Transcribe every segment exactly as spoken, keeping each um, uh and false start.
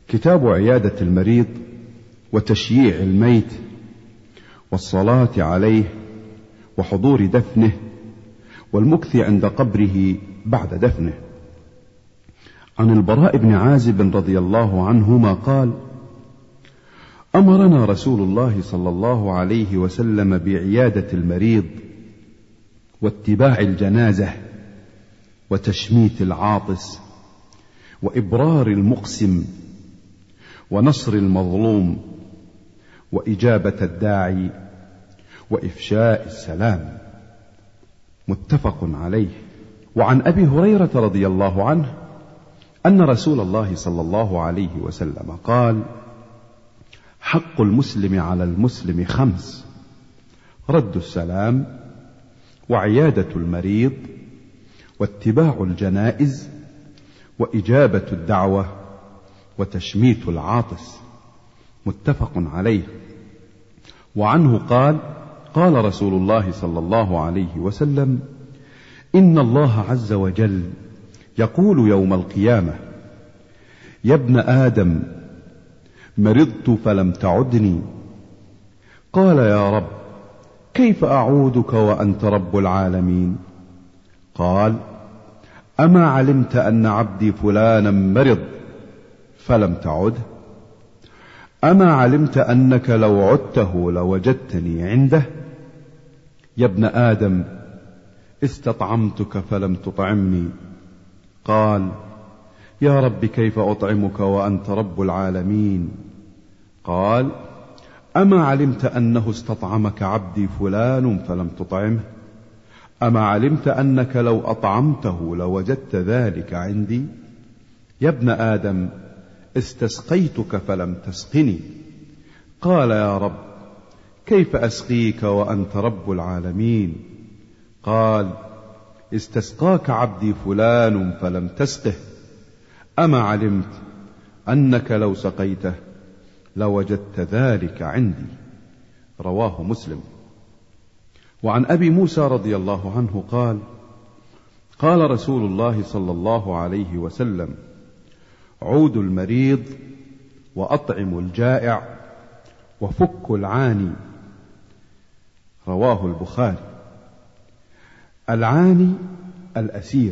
كتاب عيادة المريض وتشييع الميت والصلاة عليه وحضور دفنه والمكث عند قبره بعد دفنه. عن البراء بن عازب رضي الله عنهما قال: أمرنا رسول الله صلى الله عليه وسلم بعيادة المريض واتباع الجنازة وتشميت العاطس وإبرار المقسم ونصر المظلوم وإجابة الداعي وإفشاء السلام. متفق عليه. وعن أبي هريرة رضي الله عنه أن رسول الله صلى الله عليه وسلم قال: حق المسلم على المسلم خمس: رد السلام وعيادة المريض واتباع الجنائز وإجابة الدعوة وتشميت العاطس. متفق عليه. وعنه قال: قال رسول الله صلى الله عليه وسلم: إن الله عز وجل يقول يوم القيامة: يا ابن آدم مرضت فلم تعدني. قال: يا رب كيف أعودك وأنت رب العالمين؟ قال: أما علمت أن عبدي فلانا مرض فلم تعده؟ أما علمت أنك لو عدته لوجدتني عنده؟ يا ابن آدم استطعمتك فلم تطعمني. قال: يا رب كيف أطعمك وأنت رب العالمين؟ قال: أما علمت أنه استطعمك عبدي فلان فلم تطعمه؟ أما علمت أنك لو أطعمته لوجدت ذلك عندي؟ يا ابن آدم استسقيتك فلم تسقني. قال: يا رب كيف أسقيك وأنت رب العالمين؟ قال: استسقاك عبدي فلان فلم تسقه. أما علمت أنك لو سقيته لوجدت ذلك عندي؟ رواه مسلم. وعن أبي موسى رضي الله عنه قال: قال رسول الله صلى الله عليه وسلم: عودوا المريض وأطعموا الجائع وفكوا العاني. رواه البخاري. العاني الأسير.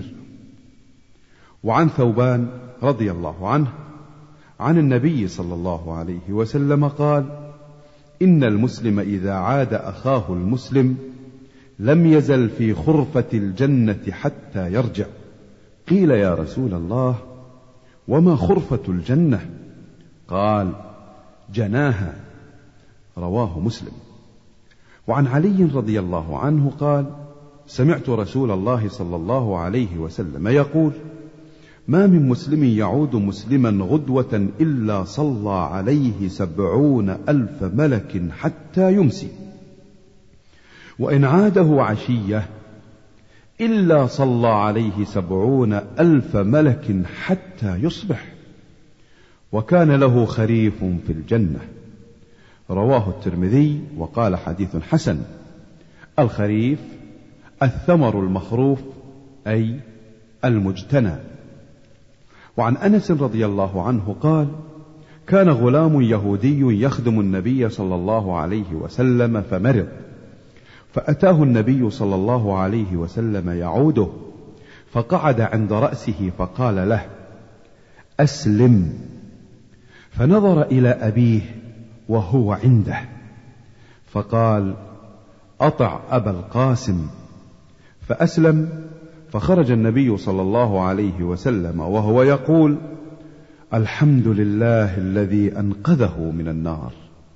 وعن ثوبان رضي الله عنه عن النبي صلى الله عليه وسلم قال: إن المسلم إذا عاد أخاه المسلم لم يزل في خرفة الجنة حتى يرجع. قيل: يا رسول الله وما خرفة الجنة؟ قال: جناها. رواه مسلم. وعن علي رضي الله عنه قال: سمعت رسول الله صلى الله عليه وسلم يقول: ما من مسلم يعود مسلما غدوة إلا صلى عليه سبعون ألف ملك حتى يمسي، وإن عاده عشية إلا صلى عليه سبعون ألف ملك حتى يصبح، وكان له خريف في الجنة. رواه الترمذي وقال: حديث حسن. الخريف الثمر المخروف أي المجتنى. وعن أنس رضي الله عنه قال: كان غلام يهودي يخدم النبي صلى الله عليه وسلم فمرض، فأتاه النبي صلى الله عليه وسلم يعوده، فقعد عند رأسه فقال له: أسلم. فنظر إلى أبيه وهو عنده فقال: أطع أبا القاسم. فأسلم، فخرج النبي صلى الله عليه وسلم وهو يقول: الحمد لله الذي أنقذه من النار.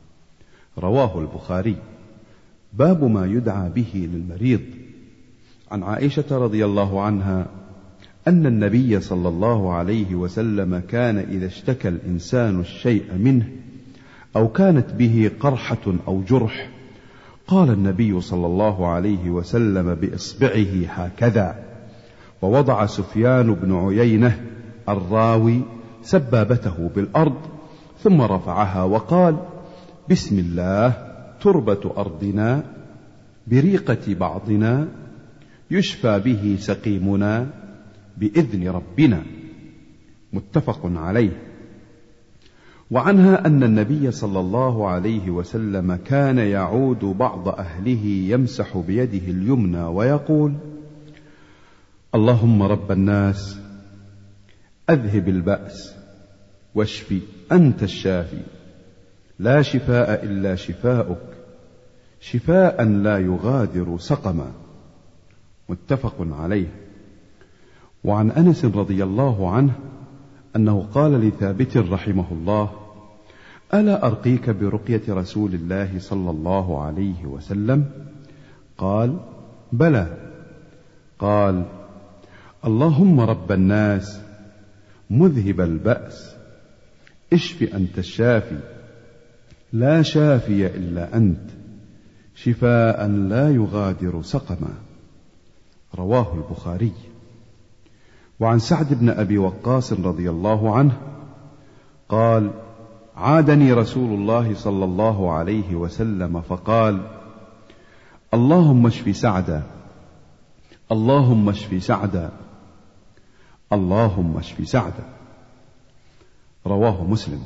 رواه البخاري. باب ما يدعى به للمريض. عن عائشة رضي الله عنها أن النبي صلى الله عليه وسلم كان إذا اشتكى الإنسان الشيء منه أو كانت به قرحة أو جرح قال النبي صلى الله عليه وسلم بإصبعه هكذا، ووضع سفيان بن عيينة الراوي سبابته بالأرض ثم رفعها وقال: بسم الله تربة أرضنا بريقة بعضنا يشفى به سقيمنا بإذن ربنا. متفق عليه. وعنها أن النبي صلى الله عليه وسلم كان يعود بعض أهله يمسح بيده اليمنى ويقول: اللهم رب الناس أذهب البأس واشفي أنت الشافي لا شفاء إلا شفاؤك شفاء لا يغادر سقما. متفق عليه. وعن أنس رضي الله عنه أنه قال لثابت رحمه الله: ألا أرقيك برقية رسول الله صلى الله عليه وسلم؟ قال: بلى. قال: اللهم رب الناس مذهب البأس اشف أنت الشافي لا شافي إلا أنت شفاء لا يغادر سقما. رواه البخاري. وعن سعد بن أبي وقاص رضي الله عنه قال: عادني رسول الله صلى الله عليه وسلم فقال: اللهم اشف سعدا اللهم اشف سعدا اللهم اشف سعدا. رواه مسلم.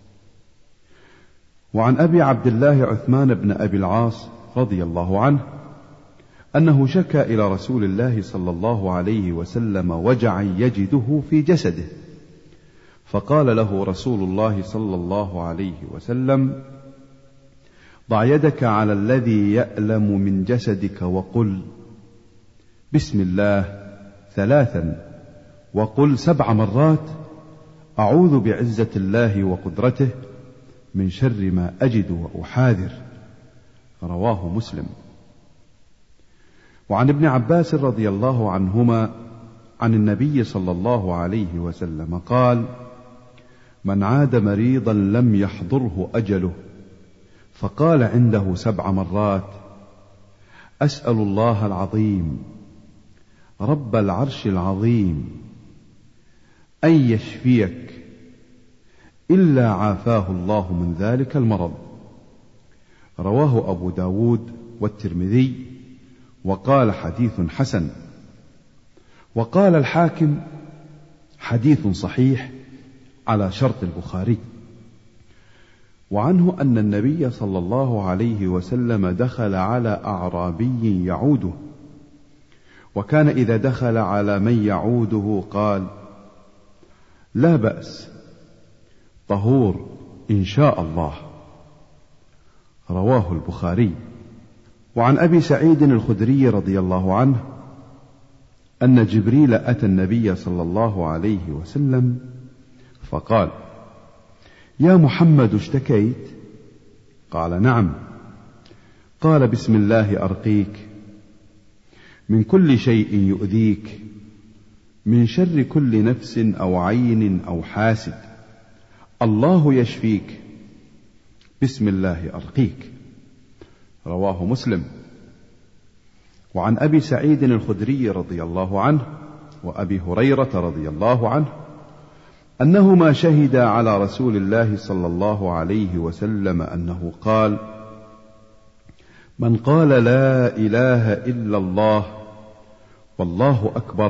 وعن أبي عبد الله عثمان بن أبي العاص رضي الله عنه أنه شكى إلى رسول الله صلى الله عليه وسلم وجعا يجده في جسده، فقال له رسول الله صلى الله عليه وسلم: ضع يدك على الذي يألم من جسدك وقل بسم الله ثلاثا وقل سبع مرات أعوذ بعزة الله وقدرته من شر ما أجد وأحاذر. رواه مسلم. وعن ابن عباس رضي الله عنهما عن النبي صلى الله عليه وسلم قال: من عاد مريضا لم يحضره أجله فقال عنده سبع مرات: أسأل الله العظيم رب العرش العظيم أن يشفيك إلا عافاه الله من ذلك المرض. رواه أبو داود والترمذي وقال حديث حسن. وقال الحاكم حديث صحيح على شرط البخاري. وعنه أن النبي صلى الله عليه وسلم دخل على أعرابي يعوده، وكان إذا دخل على من يعوده قال: لا بأس طهور إن شاء الله. رواه البخاري. وعن أبي سعيد الخدري رضي الله عنه أن جبريل أتى النبي صلى الله عليه وسلم فقال: يا محمد اشتكيت؟ قال: نعم. قال: بسم الله أرقيك من كل شيء يؤذيك، من شر كل نفس أو عين أو حاسد، الله يشفيك، بسم الله أرقيك. رواه مسلم. وعن أبي سعيد الخدري رضي الله عنه وأبي هريرة رضي الله عنه أنهما شهدا على رسول الله صلى الله عليه وسلم أنه قال: من قال لا إله إلا الله والله أكبر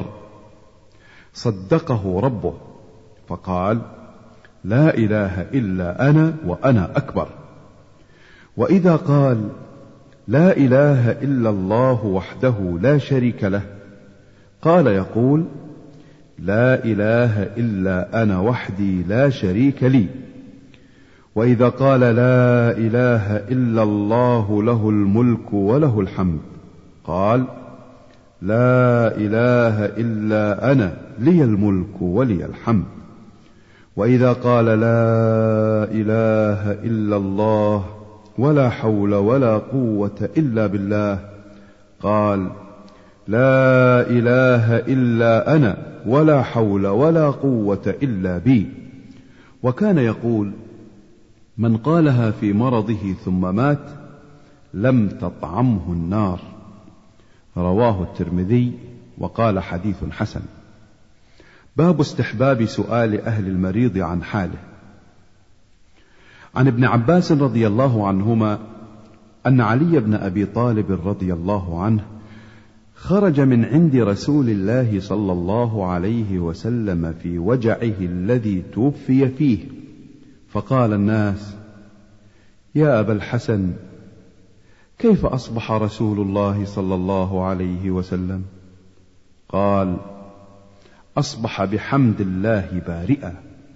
صدقه ربه فقال: لا إله إلا أنا وأنا أكبر. وإذا قال: لا إله إلا الله وحده لا شريك له، قال يقول: لا إله إلا أنا وحدي لا شريك لي. وإذا قال: لا إله إلا الله له الملك وله الحمد، قال: لا إله إلا أنا لي الملك ولي الحمد. وإذا قال: لا إله إلا الله ولا حول ولا قوة إلا بالله، قال: لا إله إلا أنا ولا حول ولا قوة إلا بي. وكان يقول: من قالها في مرضه ثم مات لم تطعمه النار. رواه الترمذي وقال حديث حسن. باب استحباب سؤال أهل المريض عن حاله. عن ابن عباس رضي الله عنهما أن علي بن أبي طالب رضي الله عنه خرج من عند رسول الله صلى الله عليه وسلم في وجعه الذي توفي فيه، فقال الناس: يا أبا الحسن، كيف أصبح رسول الله صلى الله عليه وسلم؟ قال: أصبح بحمد الله بارئا.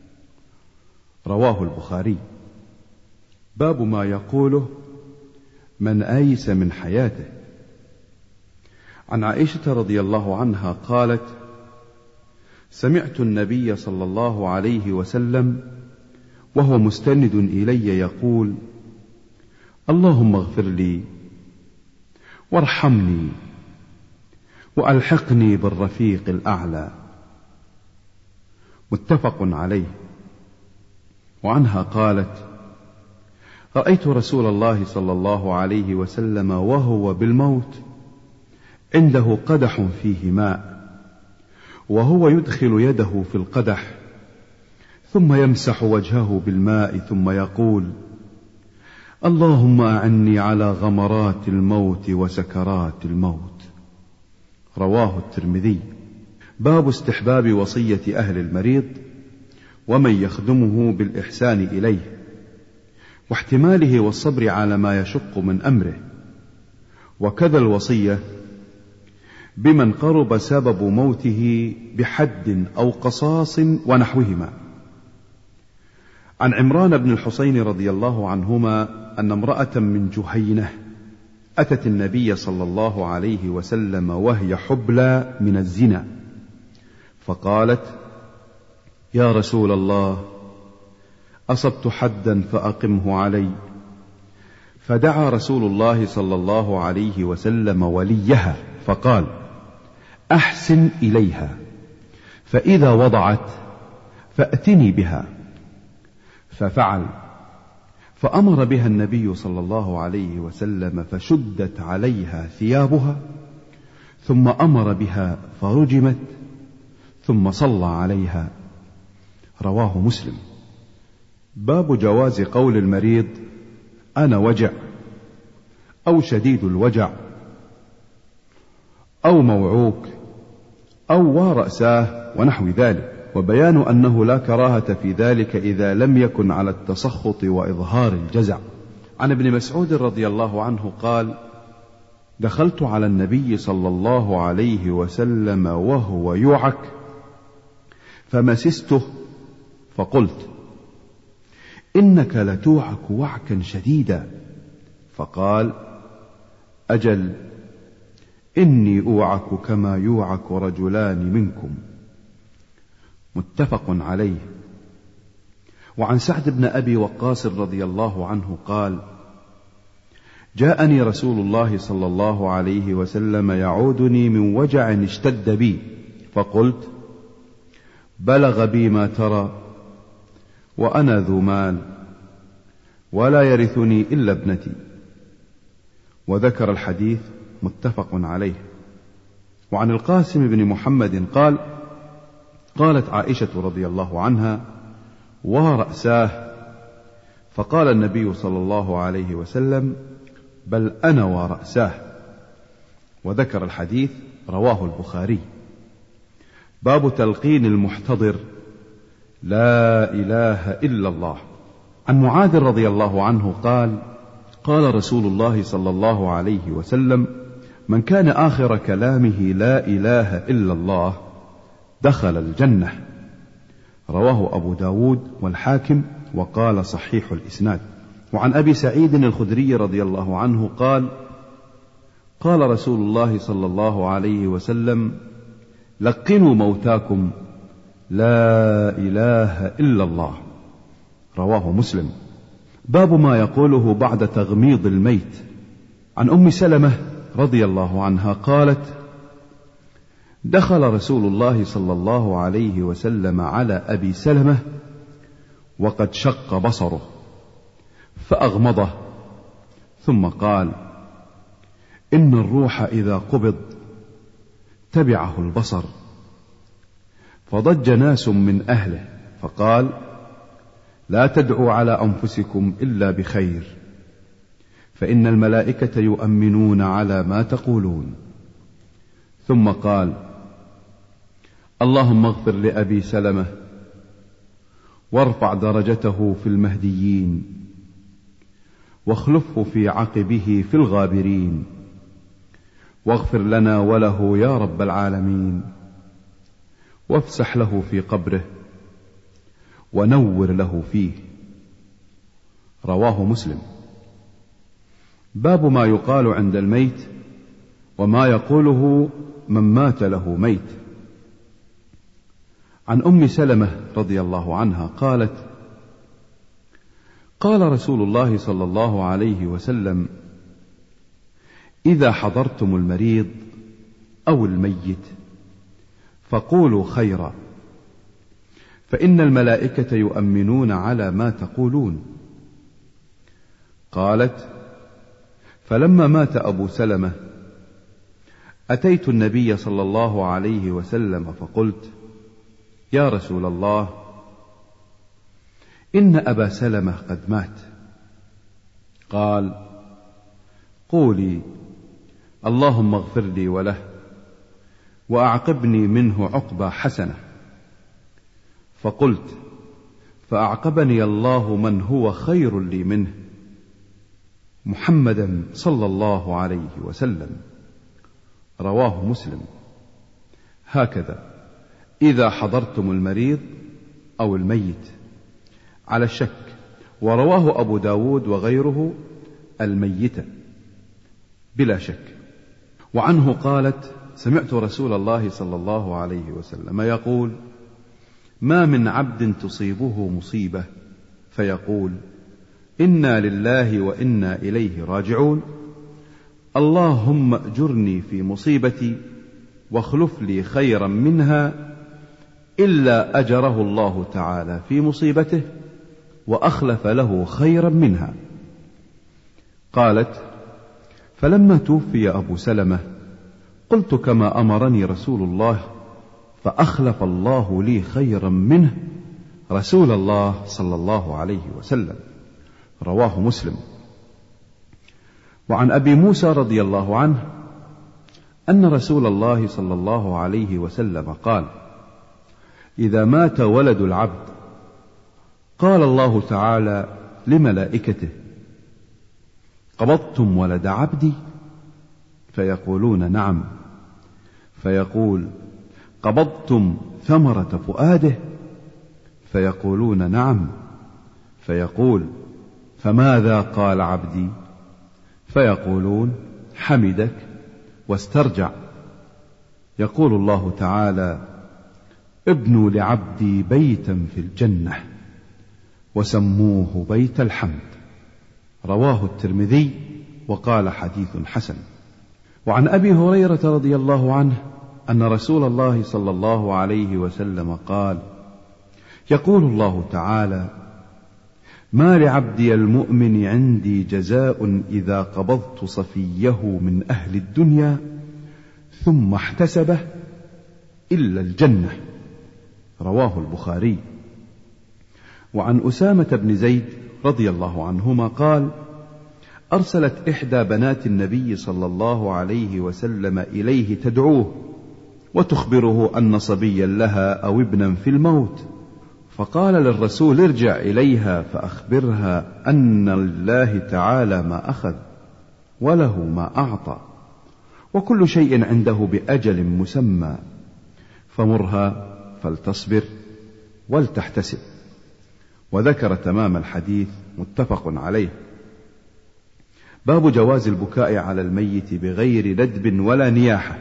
رواه البخاري. باب ما يقوله من آيس من حياته. عن عائشة رضي الله عنها قالت: سمعت النبي صلى الله عليه وسلم وهو مستند إلي يقول: اللهم اغفر لي وارحمني وألحقني بالرفيق الأعلى. متفق عليه. وعنها قالت: رأيت رسول الله صلى الله عليه وسلم وهو بالموت عنده قدح فيه ماء، وهو يدخل يده في القدح ثم يمسح وجهه بالماء ثم يقول: اللهم أعني على غمرات الموت وسكرات الموت. رواه الترمذي. باب استحباب وصية أهل المريض ومن يخدمه بالإحسان إليه، واحتماله والصبر على ما يشق من أمره، وكذا الوصية بمن قرب سبب موته بحد أو قصاص ونحوهما. عن عمران بن الحسين رضي الله عنهما أن امرأة من جهينة أتت النبي صلى الله عليه وسلم وهي حبلى من الزنا، فقالت: يا رسول الله، أصبت حدا فأقمه علي. فدعا رسول الله صلى الله عليه وسلم وليها فقال: أحسن إليها، فإذا وضعت فأتني بها. ففعل، فأمر بها النبي صلى الله عليه وسلم فشدت عليها ثيابها، ثم أمر بها فرجمت، ثم صلى عليها. رواه مسلم. باب جواز قول المريض: أنا وجع، أو شديد الوجع، أو موعوك، أو ورأساه ونحو ذلك، وبيان أنه لا كراهة في ذلك إذا لم يكن على التسخط وإظهار الجزع. عن ابن مسعود رضي الله عنه قال: دخلت على النبي صلى الله عليه وسلم وهو يوعك فمسسته فقلت: إنك لتوعك وعكا شديدا. فقال: أجل، إني أوعك كما يوعك رجلان منكم. متفق عليه. وعن سعد بن أبي وقاص رضي الله عنه قال: جاءني رسول الله صلى الله عليه وسلم يعودني من وجع اشتد بي، فقلت: بلغ بي ما ترى، وأنا ذو مال، ولا يرثني إلا ابنتي. وذكر الحديث. متفق عليه. وعن القاسم بن محمد قال: قالت عائشة رضي الله عنها: ورأساه. فقال النبي صلى الله عليه وسلم: بل أنا ورأساه. وذكر الحديث. رواه البخاري. باب تلقين المحتضر: لا إله إلا الله. عن معاذ رضي الله عنه قال: قال رسول الله صلى الله عليه وسلم: من كان آخر كلامه لا إله إلا الله دخل الجنة. رواه أبو داود والحاكم، وقال صحيح الإسناد. وعن أبي سعيد الخدري رضي الله عنه قال: قال رسول الله صلى الله عليه وسلم: لقنوا موتاكم لا إله إلا الله. رواه مسلم. باب ما يقوله بعد تغميض الميت. عن أم سلمة رضي الله عنها قالت: دخل رسول الله صلى الله عليه وسلم على أبي سلمة وقد شق بصره، فأغمضه، ثم قال: إن الروح إذا قبض تبعه البصر. فضج ناس من أهله، فقال: لا تدعوا على أنفسكم إلا بخير، فإن الملائكة يؤمنون على ما تقولون. ثم قال: اللهم اغفر لأبي سلمة وارفع درجته في المهديين، واخلفه في عقبه في الغابرين، واغفر لنا وله يا رب العالمين، وافسح له في قبره، ونور له فيه. رواه مسلم. باب ما يقال عند الميت وما يقوله من مات له ميت. عن أم سلمة رضي الله عنها قالت: قال رسول الله صلى الله عليه وسلم: إذا حضرتم المريض أو الميت فقولوا خيرا، فإن الملائكة يؤمنون على ما تقولون. قالت: فلما مات أبو سلمة أتيت النبي صلى الله عليه وسلم فقلت: يا رسول الله، إن أبا سلمة قد مات. قال: قولي: اللهم اغفر لي وله، وأعقبني منه عقبى حسنة. فقلت: فأعقبني الله من هو خير لي منه، محمدا صلى الله عليه وسلم. رواه مسلم. هكذا إذا حضرتم المريض أو الميت، على الشك، ورواه أبو داود وغيره الميت بلا شك. وعنه قالت: سمعت رسول الله صلى الله عليه وسلم يقول: ما من عبد تصيبه مصيبة فيقول: إنا لله وإنا إليه راجعون، اللهم أجرني في مصيبتي واخلف لي خيرا منها، إلا أجره الله تعالى في مصيبته وأخلف له خيرا منها. قالت: فلما توفي أبو سلمة قلت كما أمرني رسول الله، فأخلف الله لي خيرا منه رسول الله صلى الله عليه وسلم. رواه مسلم. وعن أبي موسى رضي الله عنه أن رسول الله صلى الله عليه وسلم قال: إذا مات ولد العبد قال الله تعالى لملائكته: قبضتم ولد عبدي؟ فيقولون: نعم. فيقول: قبضتم ثمرة فؤاده؟ فيقولون: نعم. فيقول: فماذا قال عبدي؟ فيقولون: حمدك واسترجع. يقول الله تعالى: ابنوا لعبدي بيتا في الجنة وسموه بيت الحمد. رواه الترمذي وقال: حديث حسن. وعن أبي هريرة رضي الله عنه أن رسول الله صلى الله عليه وسلم قال: يقول الله تعالى: ما لعبدي المؤمن عندي جزاء إذا قبضت صفيه من أهل الدنيا ثم احتسبه إلا الجنة. رواه البخاري. وعن أسامة بن زيد رضي الله عنهما قال: أرسلت إحدى بنات النبي صلى الله عليه وسلم إليه تدعوه وتخبره أن صبيا لها أو ابنا في الموت، فقال للرسول: ارجع إليها فأخبرها أن لله تعالى ما أخذ وله ما أعطى، وكل شيء عنده بأجل مسمى، فمرها فلتصبر ولتحتسب. وذكر تمام الحديث، متفق عليه. باب جواز البكاء على الميت بغير ندب ولا نياحة.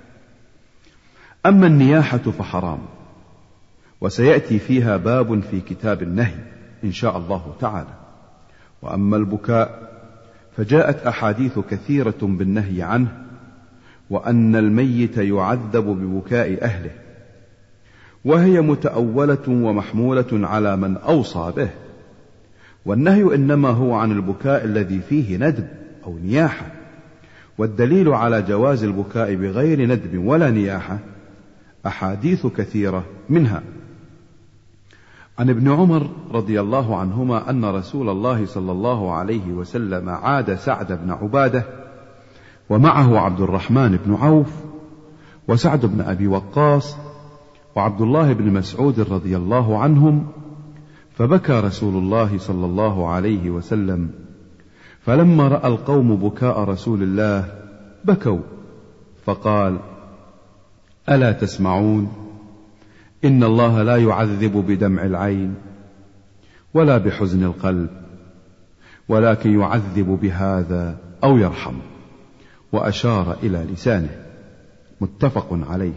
أما النياحة فحرام، وسيأتي فيها باب في كتاب النهي إن شاء الله تعالى. وأما البكاء فجاءت أحاديث كثيرة بالنهي عنه، وأن الميت يعذب ببكاء أهله، وهي متأولة ومحمولة على من أوصى به، والنهي إنما هو عن البكاء الذي فيه ندب أو نياحة. والدليل على جواز البكاء بغير ندب ولا نياحة أحاديث كثيرة، منها عن ابن عمر رضي الله عنهما أن رسول الله صلى الله عليه وسلم عاد سعد بن عبادة ومعه عبد الرحمن بن عوف وسعد بن أبي وقاص وعبد الله بن مسعود رضي الله عنهم، فبكى رسول الله صلى الله عليه وسلم، فلما رأى القوم بكاء رسول الله بكوا، فقال: ألا تسمعون؟ إن الله لا يعذب بدمع العين ولا بحزن القلب، ولكن يعذب بهذا أو يرحم. وأشار إلى لسانه. متفق عليه.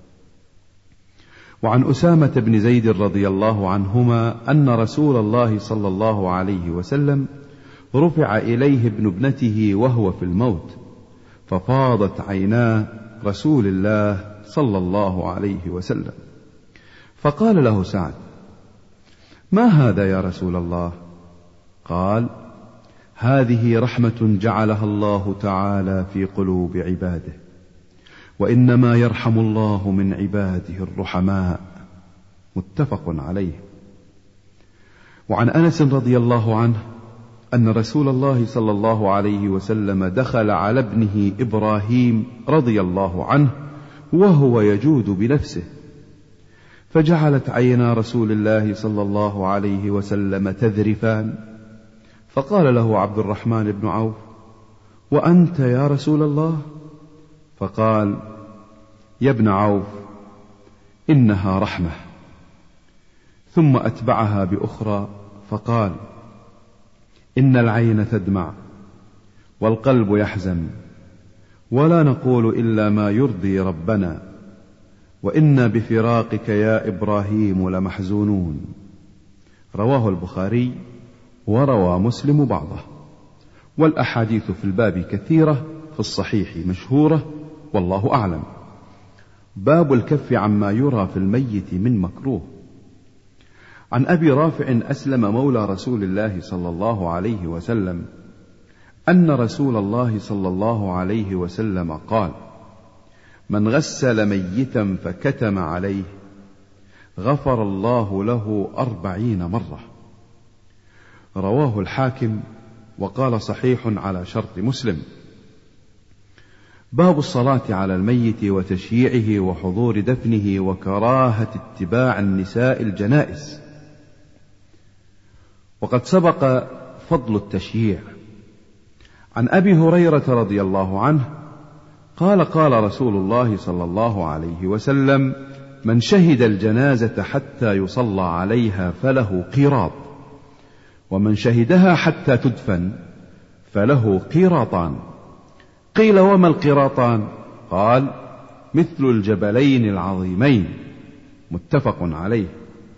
وعن أسامة بن زيد رضي الله عنهما أن رسول الله صلى الله عليه وسلم رفع إليه ابن ابنته وهو في الموت، ففاضت عينا رسول الله صلى الله عليه وسلم، فقال له سعد: ما هذا يا رسول الله؟ قال: هذه رحمة جعلها الله تعالى في قلوب عباده، وإنما يرحم الله من عباده الرحماء. متفق عليه. وعن أنس رضي الله عنه أن رسول الله صلى الله عليه وسلم دخل على ابنه إبراهيم رضي الله عنه وهو يجود بنفسه، فجعلت عينا رسول الله صلى الله عليه وسلم تذرفان، فقال له عبد الرحمن بن عوف: وأنت يا رسول الله؟ فقال: يا ابن عوف، إنها رحمة. ثم أتبعها بأخرى فقال: إن العين تدمع والقلب يحزن، ولا نقول إلا ما يرضي ربنا، وإنا بفراقك يا إبراهيم لمحزونون. رواه البخاري وروى مسلم بعضه. والأحاديث في الباب كثيرة في الصحيح مشهورة، والله أعلم. باب الكف عما يرى في الميت من مكروه. عن أبي رافع أسلم مولى رسول الله صلى الله عليه وسلم أن رسول الله صلى الله عليه وسلم قال: من غسل ميتا فكتم عليه غفر الله له أربعين مرة. رواه الحاكم وقال صحيح على شرط مسلم. باب الصلاة على الميت وتشييعه وحضور دفنه وكراهة اتباع النساء الجنائز. وقد سبق فضل التشييع. عن أبي هريرة رضي الله عنه قال: قال رسول الله صلى الله عليه وسلم: من شهد الجنازة حتى يصلى عليها فله قيراط، ومن شهدها حتى تدفن فله قيراطان. قيل: وما القيراطان؟ قال: مثل الجبلين العظيمين. متفق عليه.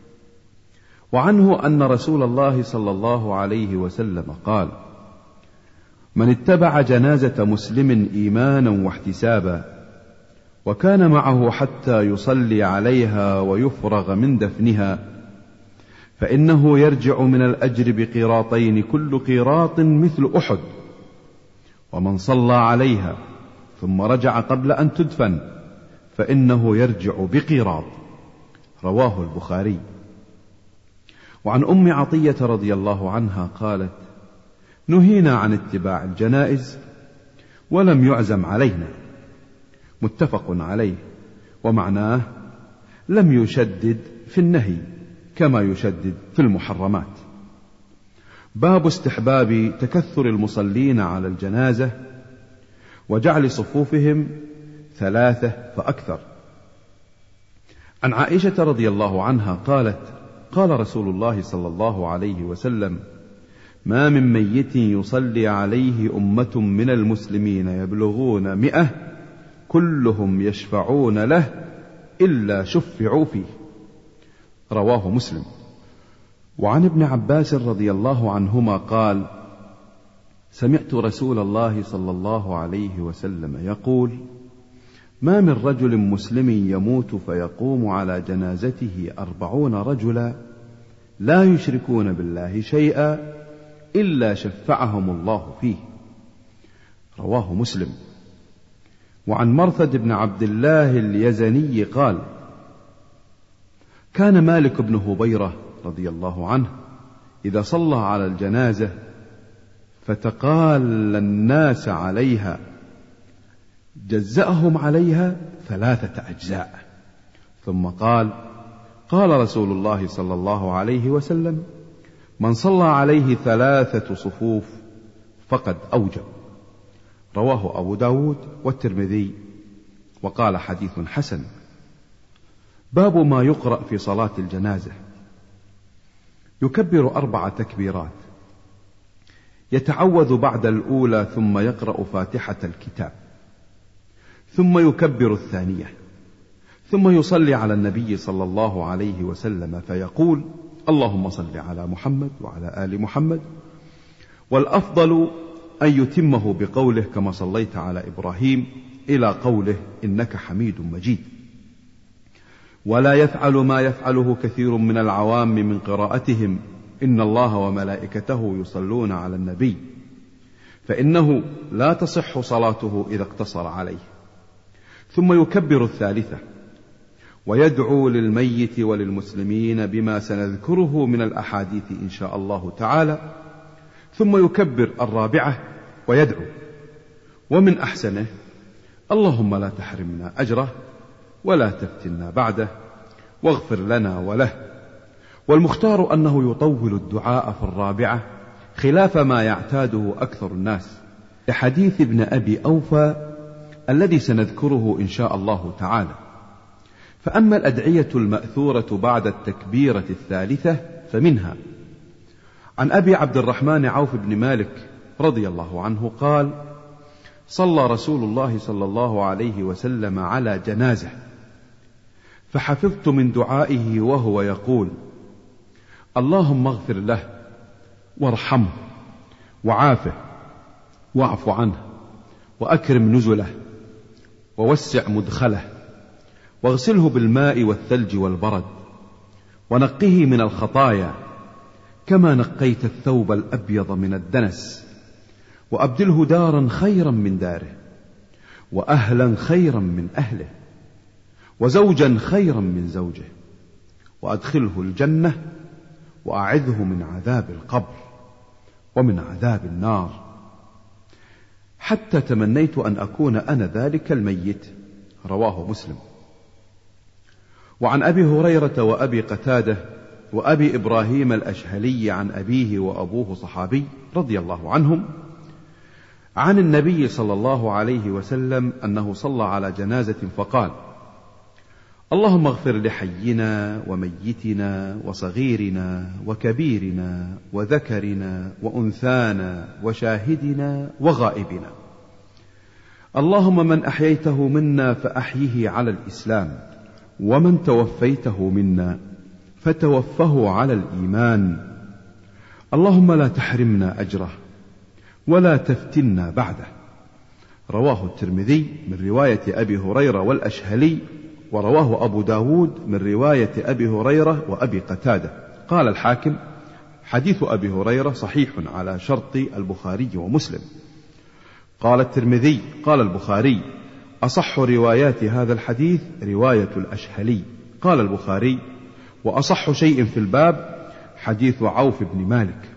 وعنه أن رسول الله صلى الله عليه وسلم قال: من اتبع جنازة مسلم إيمانا واحتسابا وكان معه حتى يصلي عليها ويفرغ من دفنها فإنه يرجع من الأجر بقيراطين، كل قيراط مثل أحد. ومن صلى عليها ثم رجع قبل أن تدفن فإنه يرجع بقيراط. رواه البخاري. وعن أم عطية رضي الله عنها قالت: نهينا عن اتباع الجنائز ولم يعزم علينا. متفق عليه. ومعناه لم يشدد في النهي كما يشدد في المحرمات. باب استحباب تكثر المصلين على الجنازة وجعل صفوفهم ثلاثة فأكثر. عن عائشة رضي الله عنها قالت: قال رسول الله صلى الله عليه وسلم: ما من ميت يصلي عليه أمة من المسلمين يبلغون مئة كلهم يشفعون له إلا شفعوا فيه. رواه مسلم. وعن ابن عباس رضي الله عنهما قال: سمعت رسول الله صلى الله عليه وسلم يقول: ما من رجل مسلم يموت فيقوم على جنازته أربعون رجلا لا يشركون بالله شيئا إلا شفعهم الله فيه. رواه مسلم. وعن مرثد بن عبد الله اليزني قال: كان مالك بن هبيرة رضي الله عنه إذا صلى على الجنازة فتقال الناس عليها جزأهم عليها ثلاثة أجزاء، ثم قال: قال رسول الله صلى الله عليه وسلم: من صلى عليه ثلاثة صفوف فقد أوجب. رواه أبو داود والترمذي وقال حديث حسن. باب ما يقرأ في صلاة الجنازة. يكبر أربع تكبيرات، يتعوذ بعد الأولى ثم يقرأ فاتحة الكتاب، ثم يكبر الثانية، ثم يصلي على النبي صلى الله عليه وسلم فيقول: اللهم صل على محمد وعلى آل محمد. والأفضل أن يتمه بقوله: كما صليت على إبراهيم، إلى قوله: إنك حميد مجيد. ولا يفعل ما يفعله كثير من العوام من قراءتهم: إن الله وملائكته يصلون على النبي، فإنه لا تصح صلاته إذا اقتصر عليه. ثم يكبر الثالثة ويدعو للميت وللمسلمين بما سنذكره من الأحاديث إن شاء الله تعالى. ثم يكبر الرابعة ويدعو، ومن أحسنه: اللهم لا تحرمنا أجره ولا تفتنا بعده واغفر لنا وله. والمختار أنه يطول الدعاء في الرابعة خلاف ما يعتاده أكثر الناس، لحديث ابن أبي أوفى الذي سنذكره إن شاء الله تعالى. فأما الأدعية المأثورة بعد التكبيرة الثالثة فمنها: عن أبي عبد الرحمن عوف بن مالك رضي الله عنه قال: صلى رسول الله صلى الله عليه وسلم على جنازة، فحفظت من دعائه وهو يقول: اللهم اغفر له وارحمه وعافه واعف عنه وأكرم نزله ووسع مدخله واغسله بالماء والثلج والبرد ونقه من الخطايا كما نقيت الثوب الأبيض من الدنس، وأبدله دارا خيرا من داره، وأهلا خيرا من أهله، وزوجا خيرا من زوجه، وأدخله الجنة، وأعذه من عذاب القبر ومن عذاب النار، حتى تمنيت أن أكون أنا ذلك الميت. رواه مسلم. وعن أبي هريرة وأبي قتادة وأبي إبراهيم الأشهلي عن أبيه وأبوه صحابي رضي الله عنهم عن النبي صلى الله عليه وسلم أنه صلى على جنازة فقال: اللهم اغفر لحينا وميتنا وصغيرنا وكبيرنا وذكرنا وأنثانا وشاهدنا وغائبنا، اللهم من أحييته منا فأحيه على الإسلام، ومن توفيته منا فتوفه على الإيمان، اللهم لا تحرمنا أجره ولا تفتنا بعده. رواه الترمذي من رواية أبي هريرة والأشهلي، ورواه أبو داود من رواية أبي هريرة وأبي قتادة. قال الحاكم: حديث أبي هريرة صحيح على شرط البخاري ومسلم. قال الترمذي: قال البخاري: أصح روايات هذا الحديث رواية الأشهلي. قال البخاري: وأصح شيء في الباب حديث عوف بن مالك.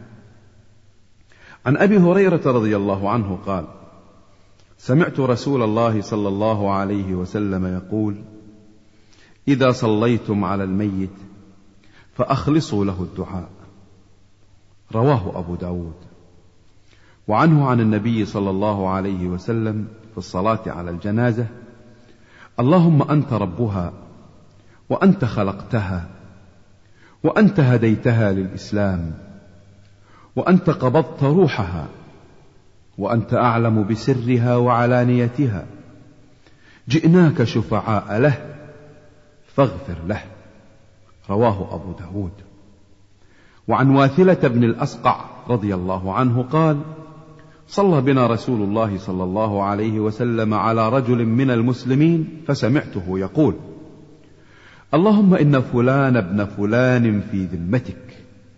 عن أبي هريرة رضي الله عنه قال: سمعت رسول الله صلى الله عليه وسلم يقول: إذا صليتم على الميت فأخلصوا له الدعاء. رواه أبو داود. وعنه عن النبي صلى الله عليه وسلم في الصلاة على الجنازة: اللهم أنت ربها وأنت خلقتها وأنت هديتها للإسلام وأنت قبضت روحها وأنت أعلم بسرها وعلانيتها، جئناك شفعاء له فاغفر له. رواه أبو داود. وعن واثلة بن الأسقع رضي الله عنه قال: صلى بنا رسول الله صلى الله عليه وسلم على رجل من المسلمين فسمعته يقول: اللهم إن فلان ابن فلان في ذمتك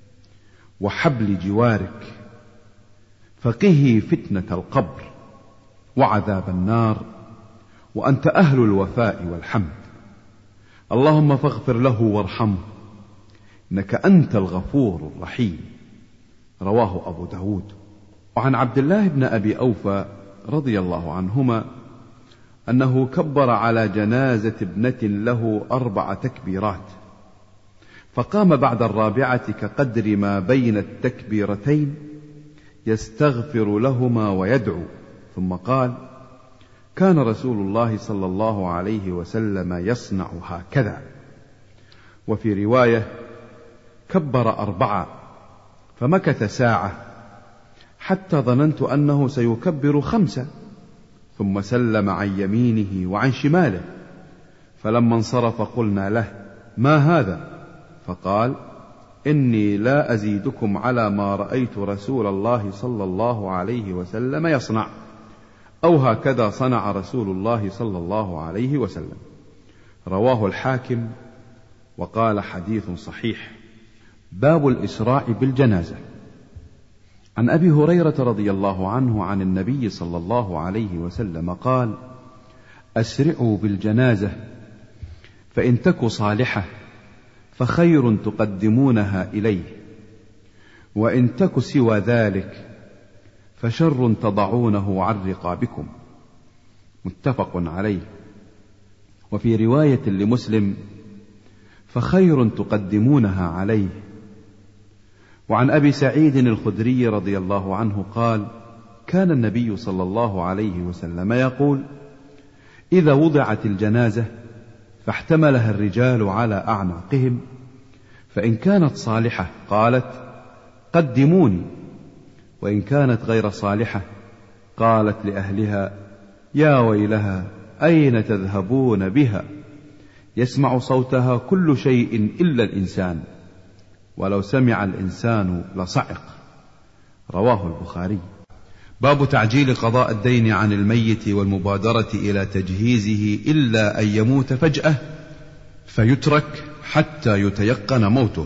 وحبل جوارك، فقه فتنة القبر وعذاب النار، وأنت أهل الوفاء والحمد، اللهم فاغفر له وارحمه إنك أنت الغفور الرحيم. رواه أبو داود. وعن عبد الله بن أبي أوفى رضي الله عنهما أنه كبر على جنازة ابنة له أربع تكبيرات، فقام بعد الرابعة كقدر ما بين التكبيرتين يستغفر لهما ويدعو، ثم قال: كان رسول الله صلى الله عليه وسلم يصنع هكذا. وفي رواية: كبر أربعة، فمكث ساعة حتى ظننت أنه سيكبر خمسة، ثم سلم عن يمينه وعن شماله، فلما انصرف قلنا له: ما هذا؟ فقال: إني لا أزيدكم على ما رأيت رسول الله صلى الله عليه وسلم يصنع، أو هكذا صنع رسول الله صلى الله عليه وسلم. رواه الحاكم وقال: حديث صحيح. باب الإسراع بالجنازة. عن أبي هريرة رضي الله عنه عن النبي صلى الله عليه وسلم قال: أسرعوا بالجنازة، فإن تك صالحة فخير تقدمونها إليه، وإن تك سوى ذلك فشر تضعونه عن رقابكم. متفق عليه. وفي رواية لمسلم: فخير تقدمونها عليه. وعن أبي سعيد الخدري رضي الله عنه قال: كان النبي صلى الله عليه وسلم يقول: إذا وضعت الجنازة فاحتملها الرجال على أعناقهم، فإن كانت صالحة قالت: قدموني، وإن كانت غير صالحة قالت لأهلها: يا ويلها أين تذهبون بها؟ يسمع صوتها كل شيء إلا الإنسان، ولو سمع الإنسان لصعق. رواه البخاري. باب تعجيل قضاء الدين عن الميت والمبادرة إلى تجهيزه إلا أن يموت فجأة فيترك حتى يتيقن موته.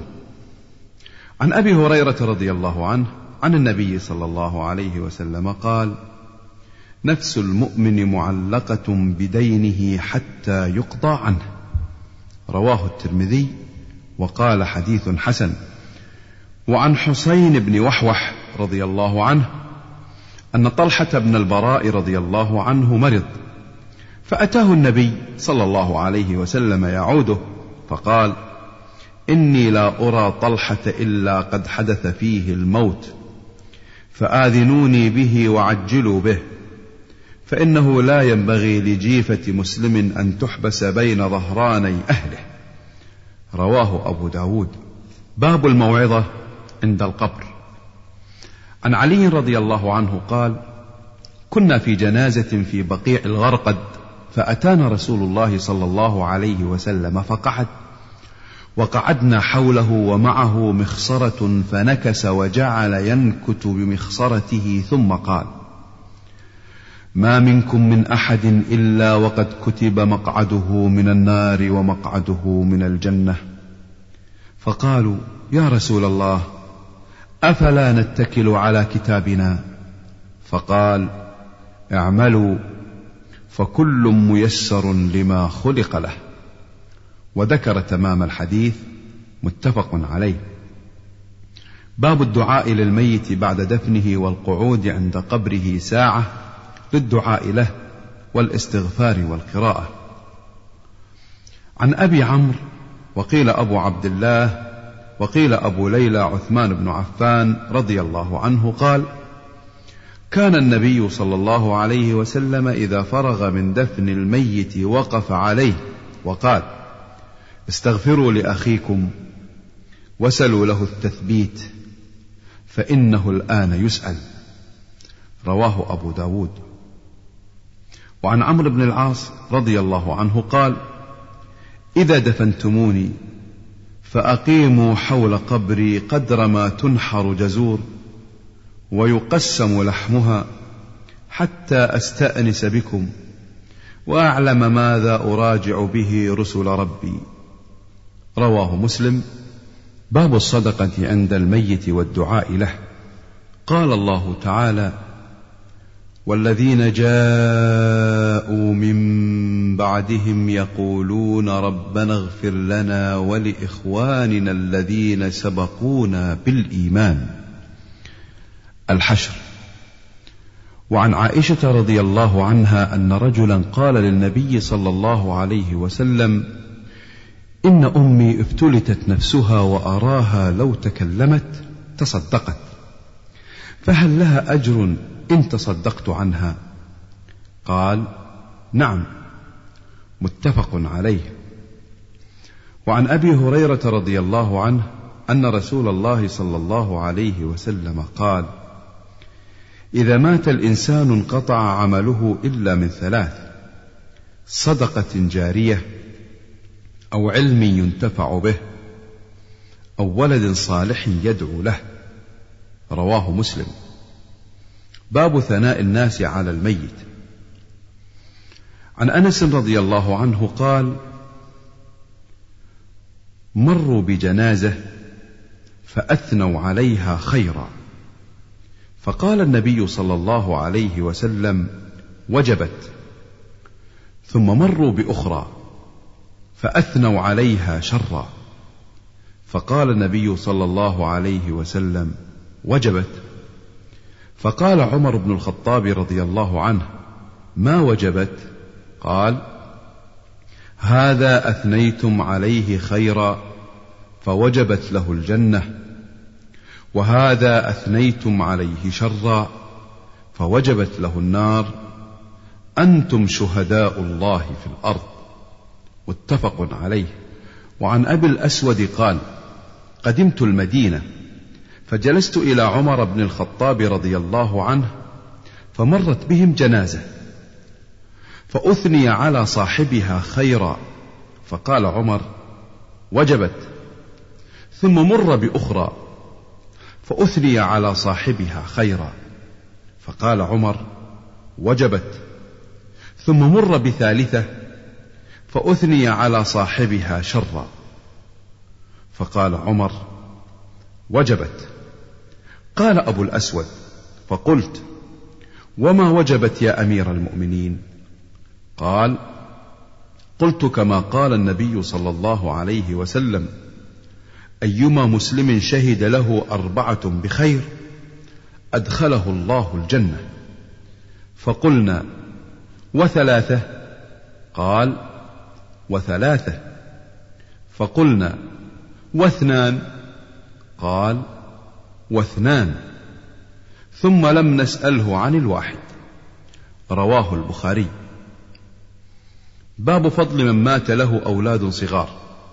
عن أبي هريرة رضي الله عنه عن النبي صلى الله عليه وسلم قال: نفس المؤمن معلقة بدينه حتى يقضى عنه. رواه الترمذي وقال: حديث حسن. وعن حسين بن وحوح رضي الله عنه أن طلحة بن البراء رضي الله عنه مرض، فأتاه النبي صلى الله عليه وسلم يعوده، فقال: إني لا أرى طلحة إلا قد حدث فيه الموت، فآذنوني به وعجلوا به، فإنه لا ينبغي لجيفة مسلم أن تحبس بين ظهراني أهله. رواه أبو داود. باب الموعظة عند القبر. عن علي رضي الله عنه قال: كنا في جنازة في بقيع الغرقد، فأتانا رسول الله صلى الله عليه وسلم فقعد، وقعدنا حوله ومعه مخصرة، فنكس وجعل ينكت بمخصرته، ثم قال: ما منكم من أحد إلا وقد كتب مقعده من النار ومقعده من الجنة. فقالوا: يا رسول الله، أفلا نتكل على كتابنا؟ فقال: اعملوا فكل ميسر لما خلق له. وذكر تمام الحديث. متفق عليه. باب الدعاء للميت بعد دفنه والقعود عند قبره ساعة للدعاء له والاستغفار والقراءة. عن أبي عمرو وقيل أبو عبد الله وقيل أبو ليلى عثمان بن عفان رضي الله عنه قال: كان النبي صلى الله عليه وسلم إذا فرغ من دفن الميت وقف عليه وقال: استغفروا لأخيكم وسلوا له التثبيت، فإنه الآن يسأل. رواه أبو داود. وعن عمرو بن العاص رضي الله عنه قال: إذا دفنتموني فأقيموا حول قبري قدر ما تنحر جزور ويقسم لحمها، حتى أستأنس بكم وأعلم ماذا أراجع به رسل ربي. رواه مسلم. باب الصدقة عند الميت والدعاء له. قال الله تعالى: والذين جاءوا من بعدهم يقولون ربنا اغفر لنا ولإخواننا الذين سبقونا بالإيمان. الحشر. وعن عائشة رضي الله عنها أن رجلا قال للنبي صلى الله عليه وسلم: إن أمي افتلتت نفسها وأراها لو تكلمت تصدقت، فهل لها أجر إن تصدقت عنها؟ قال: نعم. متفق عليه. وعن أبي هريرة رضي الله عنه أن رسول الله صلى الله عليه وسلم قال: إذا مات الإنسان انقطع عمله إلا من ثلاث: صدقة جارية، أو علم ينتفع به، أو ولد صالح يدعو له. رواه مسلم. باب ثناء الناس على الميت. عن أنس رضي الله عنه قال: مروا بجنازة فأثنوا عليها خيرا، فقال النبي صلى الله عليه وسلم: وجبت. ثم مروا بأخرى فأثنوا عليها شرا، فقال النبي صلى الله عليه وسلم: وجبت. فقال عمر بن الخطاب رضي الله عنه: ما وجبت؟ قال: هذا أثنيتم عليه خيرا فوجبت له الجنة، وهذا أثنيتم عليه شرا فوجبت له النار، أنتم شهداء الله في الأرض. متفق عليه. وعن أبي الأسود قال: قدمت المدينة فجلست إلى عمر بن الخطاب رضي الله عنه، فمرت بهم جنازة فأثني على صاحبها خيرا، فقال عمر: وجبت. ثم مر بأخرى فأثني على صاحبها خيرا، فقال عمر: وجبت. ثم مر بثالثة فأثني على صاحبها شرا، فقال عمر: وجبت. قال أبو الأسود: فقلت: وما وجبت يا أمير المؤمنين؟ قال: قلت كما قال النبي صلى الله عليه وسلم: أيما مسلم شهد له أربعة بخير أدخله الله الجنة. فقلنا: وثلاثة؟ قال: وثلاثة. فقلنا: واثنان؟ قال: واثنان. ثم لم نسأله عن الواحد. رواه البخاري. باب فضل من مات له أولاد صغار.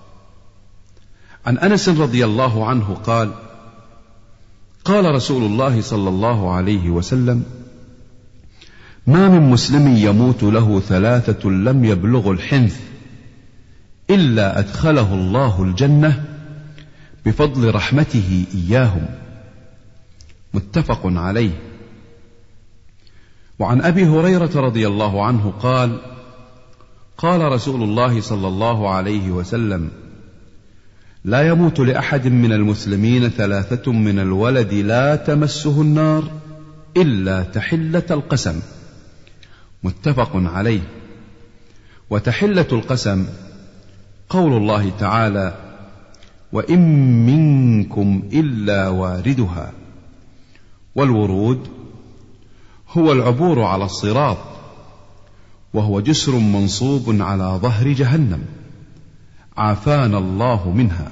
عن أنس رضي الله عنه قال: قال رسول الله صلى الله عليه وسلم: ما من مسلم يموت له ثلاثة لم يبلغوا الحنث إلا أدخله الله الجنة بفضل رحمته إياهم. متفق عليه. وعن أبي هريرة رضي الله عنه قال: قال رسول الله صلى الله عليه وسلم: لا يموت لأحد من المسلمين ثلاثة من الولد لا تمسه النار إلا تحلة القسم. متفق عليه. وتحلة القسم قول الله تعالى: وإن منكم إلا واردها. والورود هو العبور على الصراط، وهو جسر منصوب على ظهر جهنم، عافانا الله منها.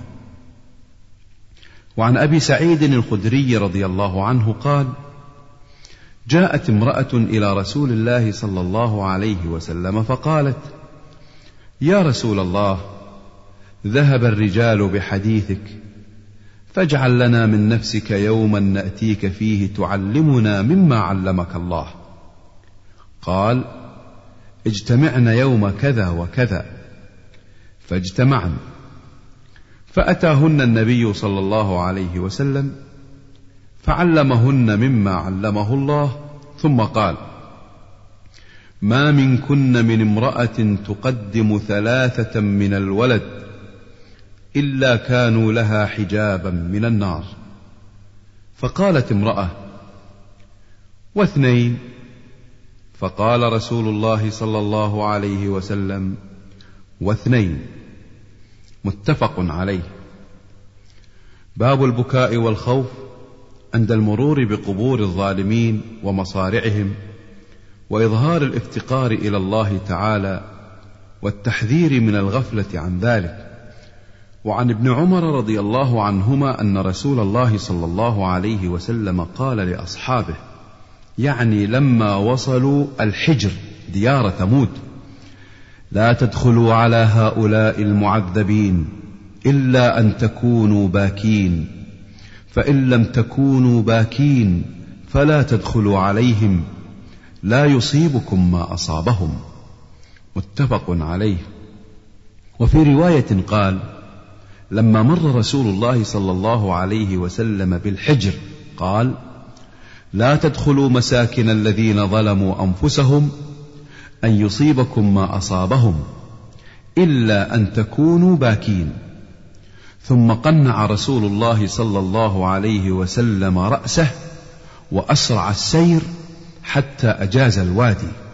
وعن أبي سعيد الخدري رضي الله عنه قال: جاءت امرأة إلى رسول الله صلى الله عليه وسلم فقالت: يا رسول الله، ذهب الرجال بحديثك، فاجعل لنا من نفسك يوما نأتيك فيه تعلمنا مما علمك الله. قال: اجتمعن يوم كذا وكذا. فاجتمعن، فأتاهن النبي صلى الله عليه وسلم فعلمهن مما علمه الله، ثم قال: ما منكن من امرأة تقدم ثلاثة من الولد إلا كانوا لها حجابا من النار. فقالت امرأة: واثنين؟ فقال رسول الله صلى الله عليه وسلم: واثنين. متفق عليه. باب البكاء والخوف عند المرور بقبور الظالمين ومصارعهم، وإظهار الافتقار إلى الله تعالى، والتحذير من الغفلة عن ذلك، وعن ابن عمر رضي الله عنهما أن رسول الله صلى الله عليه وسلم قال لأصحابه، يعني لما وصلوا الحجر ديار ثمود: لا تدخلوا على هؤلاء المعذبين إلا أن تكونوا باكين، فإن لم تكونوا باكين فلا تدخلوا عليهم، لا يصيبكم ما أصابهم. متفق عليه. وفي رواية قال: لما مر رسول الله صلى الله عليه وسلم بالحجر قال: لا تدخلوا مساكن الذين ظلموا أنفسهم أن يصيبكم ما أصابهم إلا أن تكونوا باكين. ثم قنع رسول الله صلى الله عليه وسلم رأسه وأسرع السير حتى أجاز الوادي.